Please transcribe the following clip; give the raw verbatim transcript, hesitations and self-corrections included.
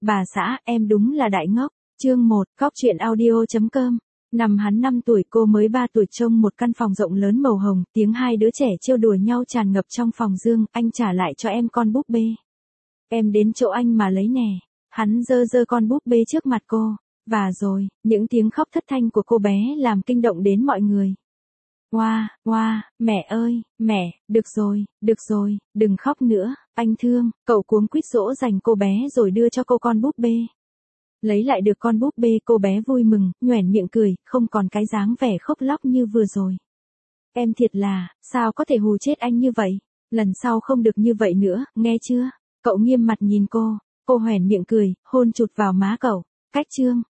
Bà xã, em đúng là đại ngốc. Chương một, cóc truyện audio chấm com. Năm hắn năm tuổi, cô mới ba tuổi, trông một căn phòng rộng lớn màu hồng, tiếng hai đứa trẻ trêu đùa nhau tràn ngập trong phòng. Dương, anh trả lại cho em con búp bê. Em đến chỗ anh mà lấy nè. Hắn giơ giơ con búp bê trước mặt cô. Và rồi, những tiếng khóc thất thanh của cô bé làm kinh động đến mọi người. Oa, oa, mẹ ơi, mẹ, được rồi, được rồi, đừng khóc nữa, anh thương. Cậu cuống quýt dỗ dành cô bé rồi đưa cho cô con búp bê. Lấy lại được con búp bê, cô bé vui mừng, nhoẻn miệng cười, không còn cái dáng vẻ khóc lóc như vừa rồi. Em thiệt là, sao có thể hù chết anh như vậy? Lần sau không được như vậy nữa, nghe chưa? Cậu nghiêm mặt nhìn cô, cô hoẻn miệng cười, hôn chụt vào má cậu. Cách chương,